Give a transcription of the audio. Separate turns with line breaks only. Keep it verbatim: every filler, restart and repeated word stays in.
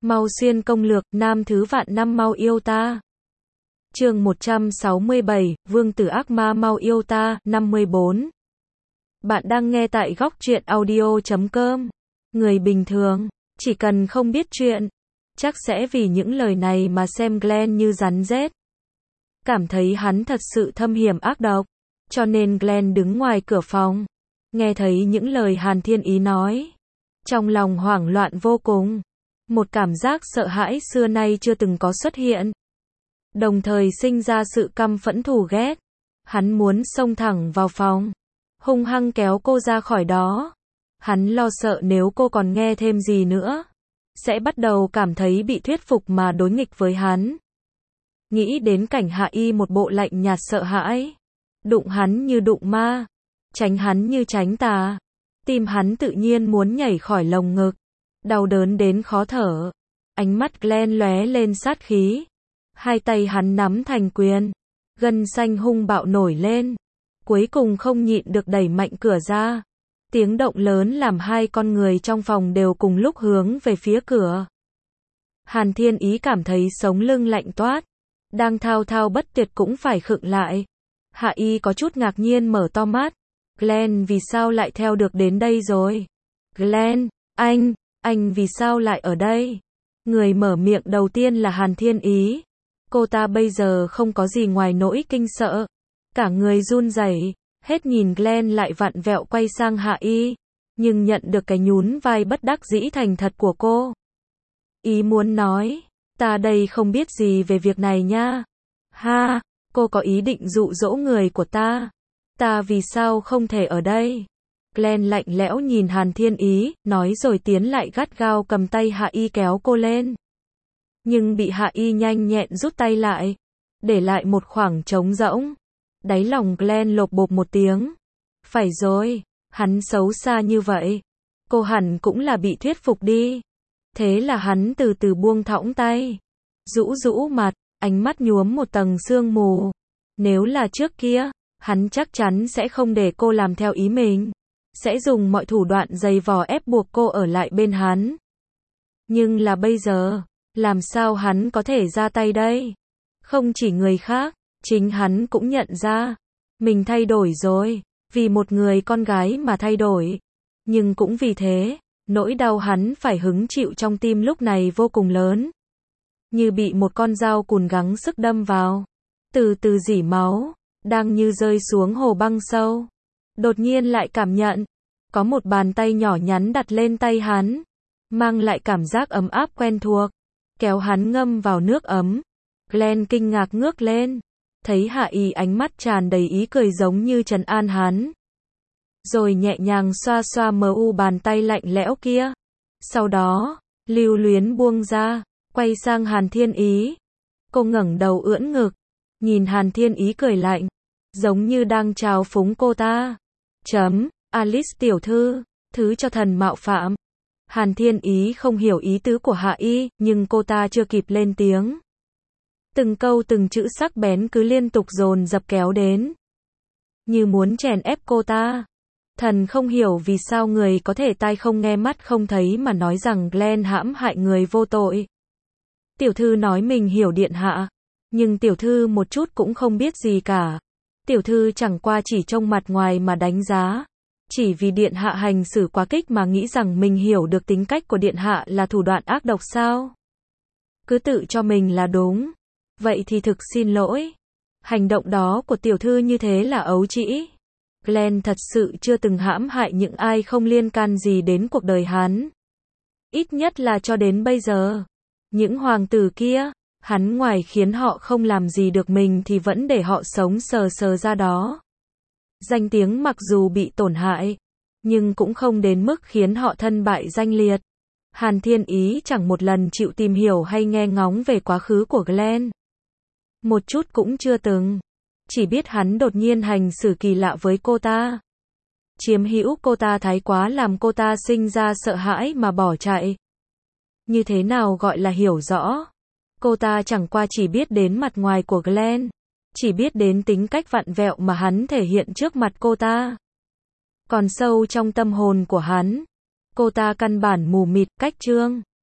Mau xuyên công lược, nam thứ vạn năm mau yêu ta. Chương một trăm sáu mươi bảy, Vương tử ác ma mau yêu ta, năm mươi bốn. Bạn đang nghe tại góc truyện audio chấm com. Người bình thường, chỉ cần không biết chuyện, chắc sẽ vì những lời này mà xem Glenn như rắn rết. Cảm thấy hắn thật sự thâm hiểm ác độc, cho nên Glenn đứng ngoài cửa phòng, nghe thấy những lời Hàn Thiên Ý nói. Trong lòng hoảng loạn vô cùng, một cảm giác sợ hãi xưa nay chưa từng có xuất hiện. Đồng thời sinh ra sự căm phẫn thù ghét. Hắn muốn xông thẳng vào phòng, hung hăng kéo cô ra khỏi đó. Hắn lo sợ nếu cô còn nghe thêm gì nữa, sẽ bắt đầu cảm thấy bị thuyết phục mà đối nghịch với hắn. Nghĩ đến cảnh Hạ Y một bộ lạnh nhạt sợ hãi, đụng hắn như đụng ma, tránh hắn như tránh tà, tim hắn tự nhiên muốn nhảy khỏi lồng ngực, đau đớn đến khó thở. Ánh mắt Glenn lóe lên sát khí, hai tay hắn nắm thành quyền, gân xanh hung bạo nổi lên, cuối cùng không nhịn được đẩy mạnh cửa ra. Tiếng động lớn làm hai con người trong phòng đều cùng lúc hướng về phía cửa. Hàn Thiên Ý cảm thấy sống lưng lạnh toát, đang thao thao bất tuyệt cũng phải khựng lại. Hạ Y có chút ngạc nhiên mở to mắt. Glenn vì sao lại theo được đến đây rồi? Glenn, anh, anh vì sao lại ở đây? Người mở miệng đầu tiên là Hàn Thiên Ý. Cô ta bây giờ không có gì ngoài nỗi kinh sợ, cả người run rẩy, hết nhìn Glenn lại vặn vẹo quay sang Hạ Y, nhưng nhận được cái nhún vai bất đắc dĩ thành thật của cô. Ý muốn nói, ta đây không biết gì về việc này nha. Ha, cô có ý định dụ dỗ người của ta. Ta vì sao không thể ở đây? Glenn lạnh lẽo nhìn Hàn Thiên Ý, nói rồi tiến lại gắt gao cầm tay Hạ Y kéo cô lên. Nhưng bị Hạ Y nhanh nhẹn rút tay lại, để lại một khoảng trống rỗng. Đáy lòng Glenn lộp bộp một tiếng. Phải rồi, hắn xấu xa như vậy, cô hẳn cũng là bị thuyết phục đi. Thế là hắn từ từ buông thõng tay, rũ rũ mặt, ánh mắt nhuốm một tầng sương mù. Nếu là trước kia, hắn chắc chắn sẽ không để cô làm theo ý mình, sẽ dùng mọi thủ đoạn giày vò ép buộc cô ở lại bên hắn. Nhưng là bây giờ, làm sao hắn có thể ra tay đây? Không chỉ người khác, chính hắn cũng nhận ra, mình thay đổi rồi, vì một người con gái mà thay đổi. Nhưng cũng vì thế, nỗi đau hắn phải hứng chịu trong tim lúc này vô cùng lớn. Như bị một con dao cùn gắng sức đâm vào, từ từ rỉ máu, đang như rơi xuống hồ băng sâu. Đột nhiên lại cảm nhận, có một bàn tay nhỏ nhắn đặt lên tay hắn, mang lại cảm giác ấm áp quen thuộc, kéo hắn ngâm vào nước ấm. Glenn kinh ngạc ngước lên, thấy Hạ Y ánh mắt tràn đầy ý cười giống như trấn an hắn. Rồi nhẹ nhàng xoa xoa mờ u bàn tay lạnh lẽo kia. Sau đó, lưu luyến buông ra, quay sang Hàn Thiên Ý. Cô ngẩng đầu ưỡn ngực, nhìn Hàn Thiên Ý cười lạnh, giống như đang trào phúng cô ta. Chấm, Alice tiểu thư, thứ cho thần mạo phạm. Hàn Thiên Ý không hiểu ý tứ của Hạ Y, nhưng cô ta chưa kịp lên tiếng. Từng câu từng chữ sắc bén cứ liên tục dồn dập kéo đến, như muốn chèn ép cô ta. Thần không hiểu vì sao người có thể tai không nghe mắt không thấy mà nói rằng Glenn hãm hại người vô tội. Tiểu thư nói mình hiểu điện hạ, nhưng tiểu thư một chút cũng không biết gì cả. Tiểu thư chẳng qua chỉ trông mặt ngoài mà đánh giá. Chỉ vì điện hạ hành xử quá kích mà nghĩ rằng mình hiểu được tính cách của điện hạ là thủ đoạn ác độc sao? Cứ tự cho mình là đúng. Vậy thì thực xin lỗi. Hành động đó của tiểu thư như thế là ấu trĩ. Glenn thật sự chưa từng hãm hại những ai không liên can gì đến cuộc đời hắn. Ít nhất là cho đến bây giờ. Những hoàng tử kia, hắn ngoài khiến họ không làm gì được mình thì vẫn để họ sống sờ sờ ra đó. Danh tiếng mặc dù bị tổn hại, nhưng cũng không đến mức khiến họ thân bại danh liệt. Hàn Thiên Ý chẳng một lần chịu tìm hiểu hay nghe ngóng về quá khứ của Glenn. Một chút cũng chưa từng. Chỉ biết hắn đột nhiên hành xử kỳ lạ với cô ta. Chiếm hữu cô ta thái quá làm cô ta sinh ra sợ hãi mà bỏ chạy. Như thế nào gọi là hiểu rõ? Cô ta chẳng qua chỉ biết đến mặt ngoài của Glenn, chỉ biết đến tính cách vặn vẹo mà hắn thể hiện trước mặt cô ta. Còn sâu trong tâm hồn của hắn, cô ta căn bản mù mịt, cách trương.